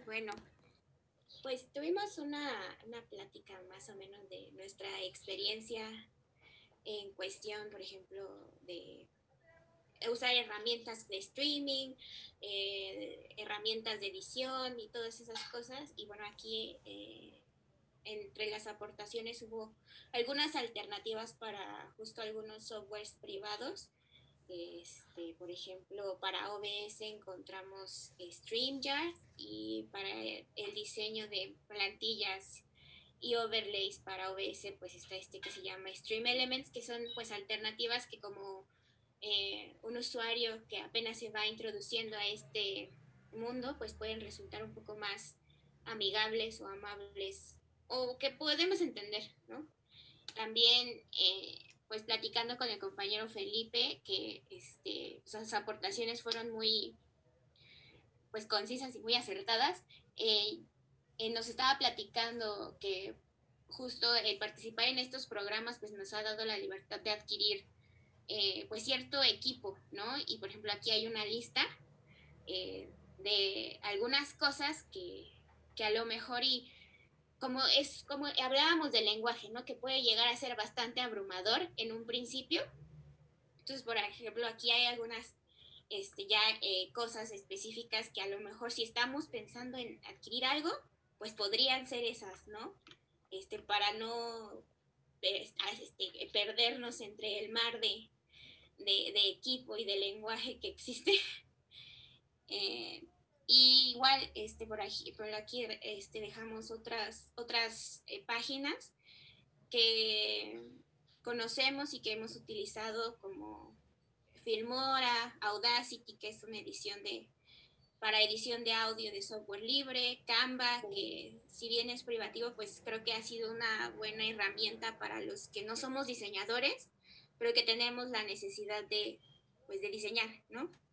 Bueno, pues tuvimos una plática más o menos de nuestra experiencia en cuestión, por ejemplo, de usar herramientas de streaming, herramientas de edición y todas esas cosas. Y bueno, aquí entre las aportaciones hubo algunas alternativas para justo algunos softwares privados. Por ejemplo, para OBS encontramos StreamYard y para el diseño de plantillas y overlays para OBS pues está este que se llama Stream Elements, que son pues alternativas que como un usuario que apenas se va introduciendo a este mundo pues pueden resultar un poco más amigables o amables o que podemos entender, ¿no? También, pues platicando con el compañero Felipe, que sus aportaciones fueron muy, pues concisas y muy acertadas, nos estaba platicando que justo el participar en estos programas pues nos ha dado la libertad de adquirir pues cierto equipo, ¿no? Y por ejemplo aquí hay una lista de algunas cosas que a lo mejor y como hablábamos del lenguaje, ¿no? Que puede llegar a ser bastante abrumador en un principio. Entonces, por ejemplo, aquí hay algunas ya cosas específicas que a lo mejor si estamos pensando en adquirir algo, pues podrían ser esas, ¿no? Para no perdernos entre el mar de equipo y de lenguaje que existe. Eh, y igual, por aquí dejamos otras páginas que conocemos y que hemos utilizado como Filmora, Audacity, que es una para edición de audio de software libre, Canva, que si bien es privativo, pues creo que ha sido una buena herramienta para los que no somos diseñadores, pero que tenemos la necesidad pues, de diseñar, ¿no?